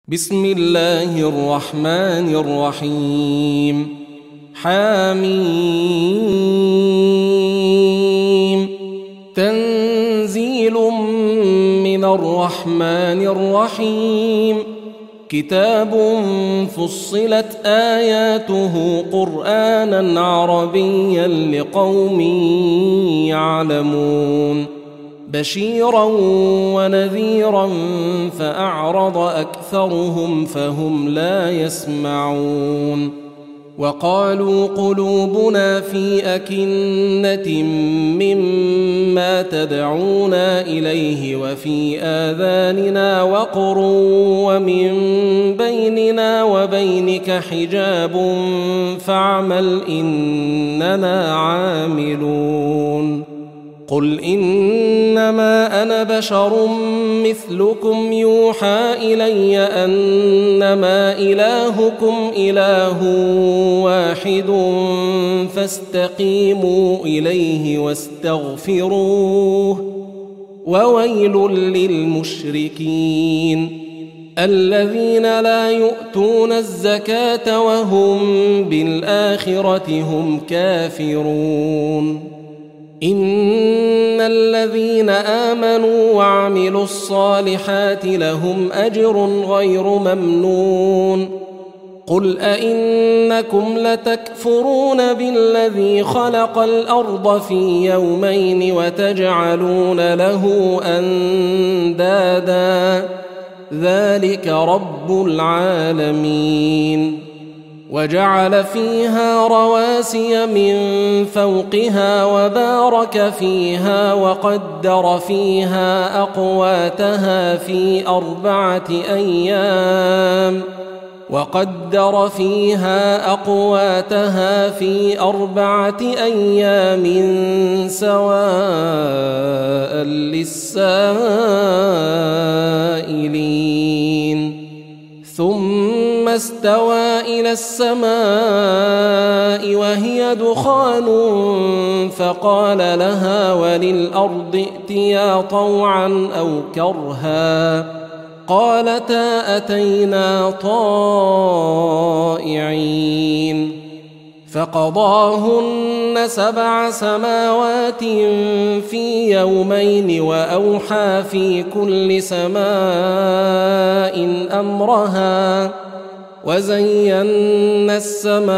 بسم الله الرحمن الرحيم حميم تنزيل من الرحمن الرحيم كتاب فصلت آياته قرآنا عربيا لقوم يعلمون بشيرا ونذيرا فأعرض أكثرهم فهم لا يسمعون وقالوا قلوبنا في أكنة مما تدعونا إليه وفي آذاننا وقر ومن بيننا وبينك حجاب فاعمل إننا عاملون قل إنما أنا بشر مثلكم يوحى إلي أنما إلهكم إله واحد فاستقيموا إليه واستغفروه وويل للمشركين الذين لا يؤتون الزكاة وهم بالآخرة هم كافرون إن الذين آمنوا وعملوا الصالحات لهم أجر غير ممنون قل أئنكم لتكفرون بالذي خلق الأرض في يومين وتجعلون له أندادا ذلك رب العالمين وجعل فيها رواسي من فوقها وبارك فيها وقدر فيها أقواتها في أربعة أيام سواء للسائلين ثم استوى إلى السماء وهي دخان فقال لها وللأرض ائتيا طوعا أو كرها قالتا أتينا طائعين فقضاهن 7 سماوات في يومين وأوحى في كل سماء أمرها وزينا السماء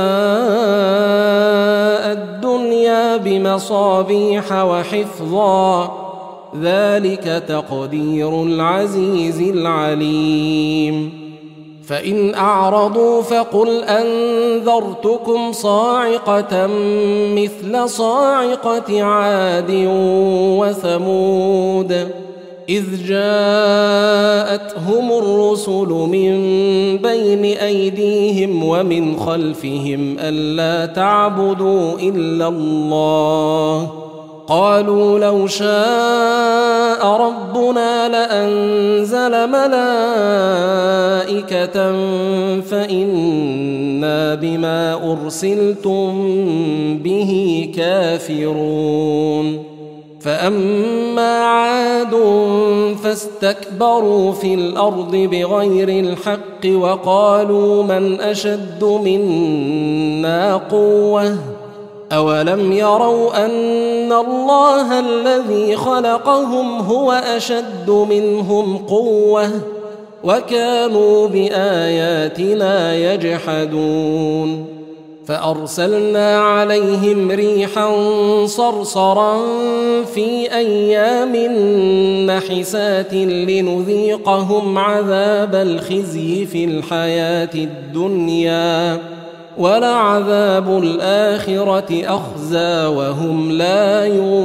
الدنيا بمصابيح وحفظا ذلك تقدير العزيز العليم فإن أعرضوا فقل أنذرتكم صاعقة مثل صاعقة عاد وثمود إذ جاءتهم الرسل من بين أيديهم ومن خلفهم ألا تعبدوا إلا الله قالوا لو شاء ربنا لأنزل ملائكة فإنا بما أرسلتم به كافرون فأما عاد فاستكبروا في الأرض بغير الحق وقالوا من أشد منا قوة أولم يروا أن الله الذي خلقهم هو أشد منهم قوة وكانوا بآياتنا يجحدون فأرسلنا عليهم ريحا صرصرا في أيام نحسات لنذيقهم عذاب الخزي في الحياة الدنيا ولعذاب الآخرة أخزى وهم لا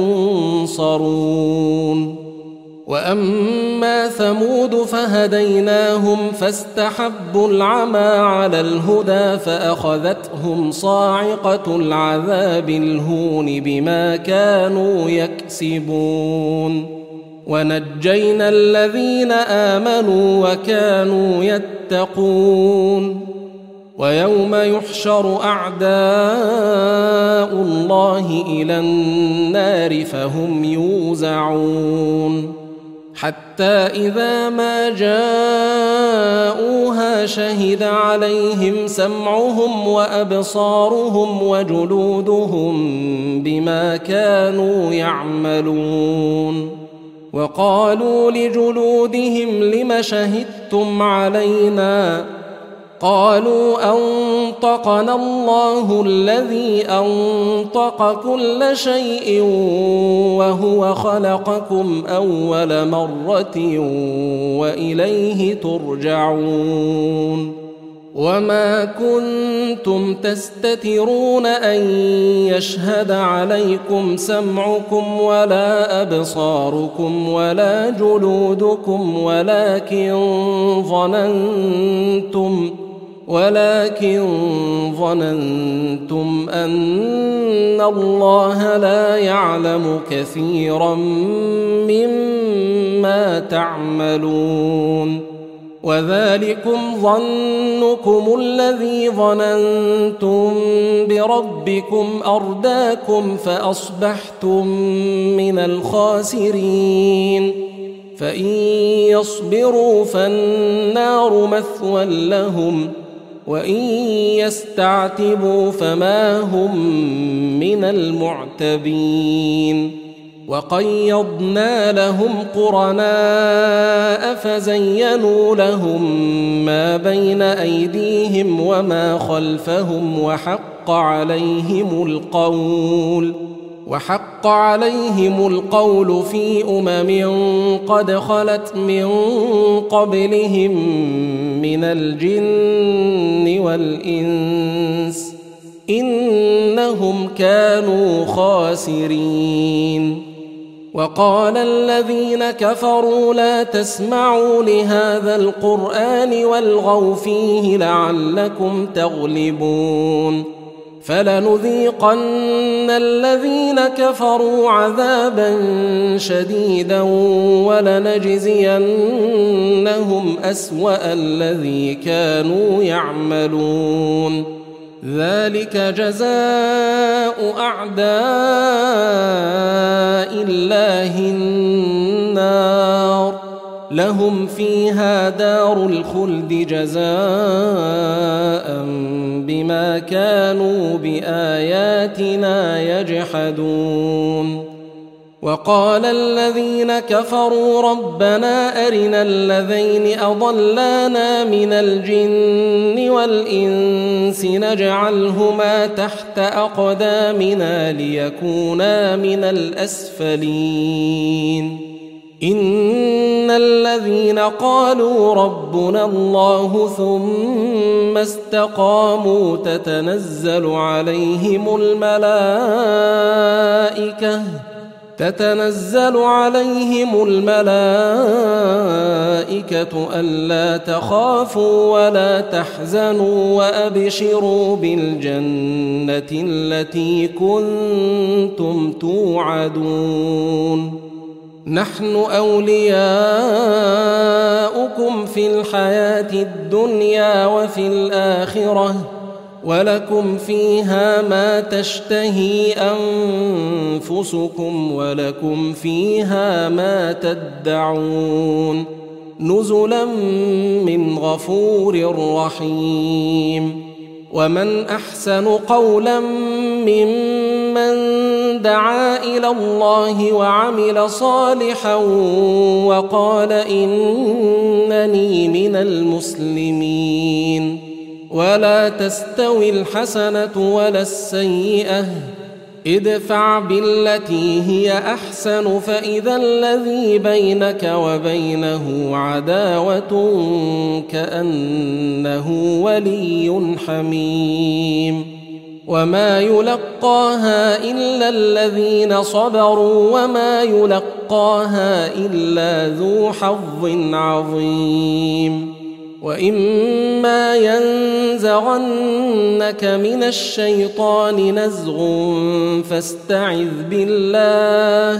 ينصرون وأما ثمود فهديناهم فاستحبوا العمى على الهدى فأخذتهم صاعقة العذاب الهون بما كانوا يكسبون ونجينا الذين آمنوا وكانوا يتقون ويوم يحشر أعداء الله إلى النار فهم يوزعون حتى إذا ما جاءوها شهد عليهم سمعهم وأبصارهم وجلودهم بما كانوا يعملون. وقالوا لجلودهم لم شهدتم علينا؟ قالوا أنطقنا الله الذي أنطق كل شيء وهو خلقكم أول مرة وإليه ترجعون. وما كنتم تستترون أن يشهد عليكم سمعكم ولا أبصاركم ولا جلودكم ولكن ظننتم أن الله لا يعلم كثيرا مما تعملون. وذلكم ظنكم الذي ظننتم بربكم أرداكم فأصبحتم من الخاسرين. فإن يصبروا فالنار مثوى لهم وإن يستعتبوا فما هم من المعتبين. وقيضنا لهم قرناء فزينوا لهم ما بين أيديهم وما خلفهم وحق عليهم القول في قد خلت من قبلهم من الجن والإنس إنهم كانوا خاسرين. وقال الذين كفروا لا تسمعوا لهذا القرآن والغوا فيه لعلكم تغلبون. فلنذيقن الذين كفروا عذابا شديدا ولنجزينهم أسوأ الذي كانوا يعملون. ذلك جزاء أعداء الله النار لهم فيها دار الخلد جزاء بما كانوا بآياتنا يجحدون. وقال الذين كفروا ربنا أرنا الذين أضلانا من الجن والإنس نجعلهما تحت أقدامنا ليكونا من الأسفلين. إن الذين قالوا ربنا الله ثم استقاموا تتنزل عليهم الملائكة ألا تخافوا ولا تحزنوا وأبشروا بالجنة التي كنتم توعدون. نحن أولياؤكم في الحياة الدنيا وفي الآخرة ولكم فيها ما تشتهي أنفسكم ولكم فيها ما تدعون نزلا من غفور رحيم. ومن أحسن قولا ممن دعا إلى الله وعمل صالحا وقال إنني من المسلمين. ولا تستوي الحسنة ولا السيئة ادفع بالتي هي أحسن فإذا الذي بينك وبينه عداوة كأنه ولي حميم. وما يلقاها إلا الذين صبروا وما يلقاها إلا ذو حظ عظيم. وإما ينزغنك من الشيطان نزغ فاستعذ بالله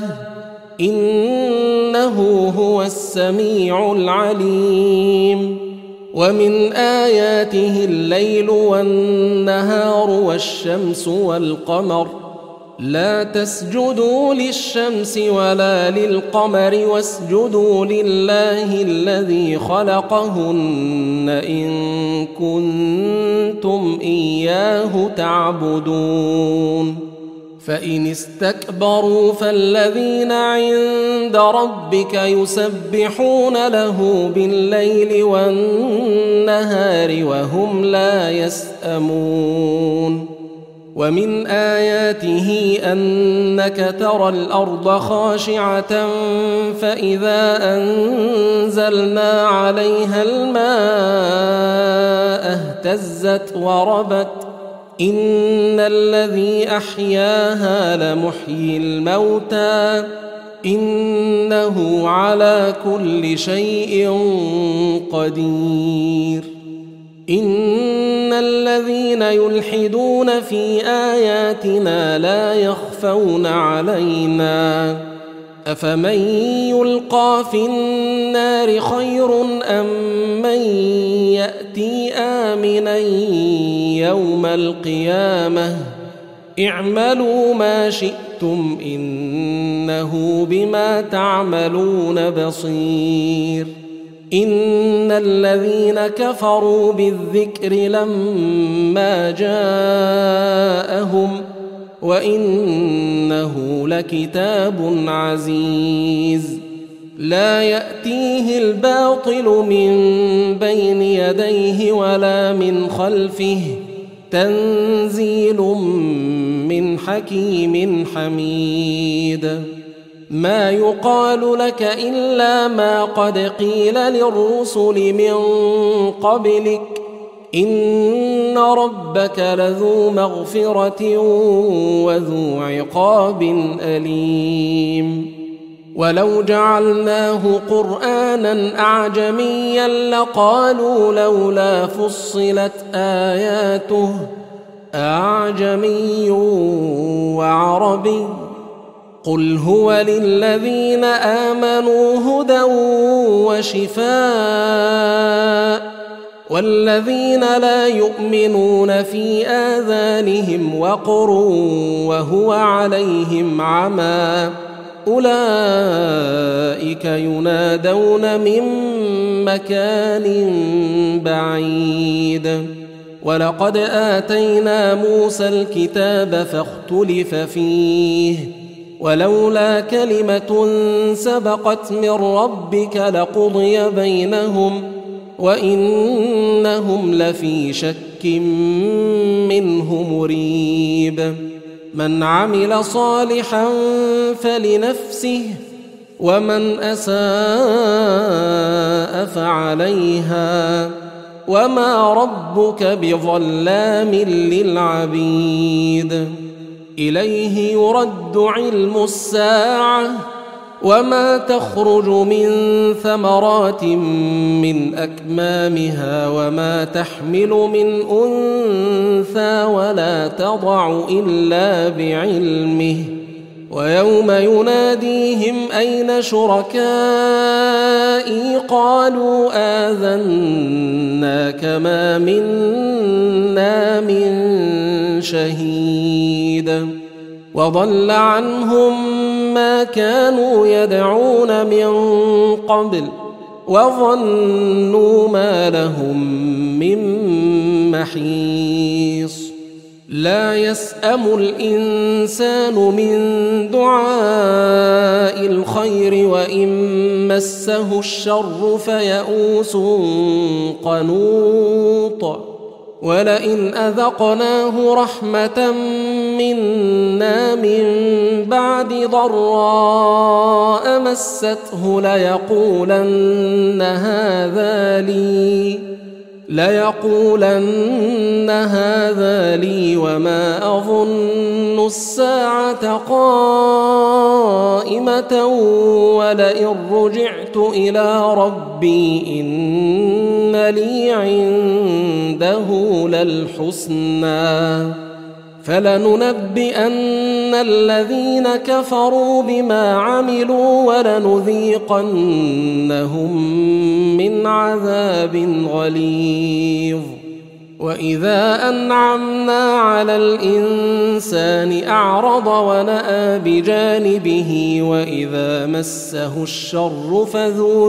إنه هو السميع العليم. ومن آياته الليل والنهار والشمس والقمر لا تسجدوا للشمس ولا للقمر واسجدوا لله الذي خلقهن إن كنتم إياه تعبدون فإن استكبروا فالذين عند ربك يسبحون له بالليل والنهار وهم لا يسأمون ومن آياته أنك ترى الأرض خاشعة فإذا أنزلنا عليها الماء اهتزت وربت إن الذي أحياها لمحيي الموتى إنه على كل شيء قدير إن الذين يلحدون في آياتنا لا يخفون علينا أفمن يلقى في النار خير أم من يأتي آمنا يوم القيامة اعملوا ما شئتم إنه بما تعملون بصير إن الذين كفروا بالذكر لما جاءهم وإنه لكتاب عزيز لا يأتيه الباطل من بين يديه ولا من خلفه تنزيل من حكيم حميد ما يقال لك إلا ما قد قيل للرسل من قبلك إن ربك لذو مغفرة وذو عقاب أليم ولو جعلناه قرآنا أعجميا لقالوا لولا فصلت آياته أعجمي وعربي قل هو للذين آمنوا هدى وشفاء والذين لا يؤمنون في آذانهم وقر وهو عليهم عمى أولئك ينادون من مكان بعيد ولقد آتينا موسى الكتاب فاختلف فيه ولولا كلمة سبقت من ربك لقضي بينهم وإنهم لفي شك منه مريب من عمل صالحا فلنفسه ومن أساء فعليها وما ربك بظلام للعبيد إليه يرد علم الساعة وما تخرج من ثمرات من أكمامها وما تحمل من أنثى ولا تضع إلا بعلمه ويوم يناديهم أين شركائي قالوا آذناك ما منا من شهيد وضل عنهم ما كانوا يدعون من قبل وظنوا ما لهم من محيص لا يسأم الإنسان من دعاء الخير وإن مسه الشر فيئوس قنوط ولئن أذقناه رحمة منا من بعد ضراء مسته ليقولن هذا لي وما أظن الساعة قائمة ولئن رجعت إلى ربي إن لي عنده للحسنى فلننبئن الذين كفروا بما عملوا ولنذيقنهم من عذاب غليظ وإذا أنعمنا على الإنسان أعرض ونأى بجانبه وإذا مسه الشر فذو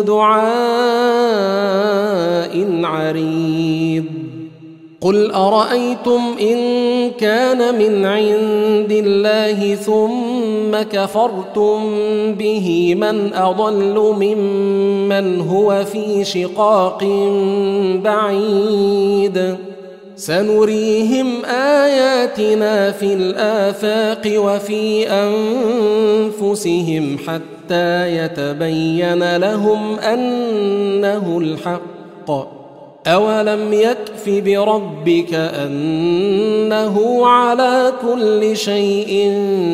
دعاء عريض قل أرأيتم إن كان من عند الله ثم كفرتم به من أضل ممن هو في شقاق بعيد سنريهم آياتنا في الآفاق وفي أنفسهم حتى يتبين لهم أنه الحق أولم يكف بربك أنه على كل شيء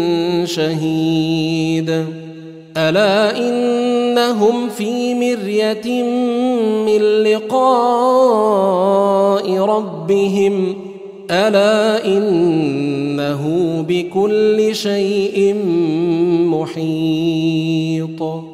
شهيد ألا إنهم في مرية من لقاء ربهم ألا إنه بكل شيء محيط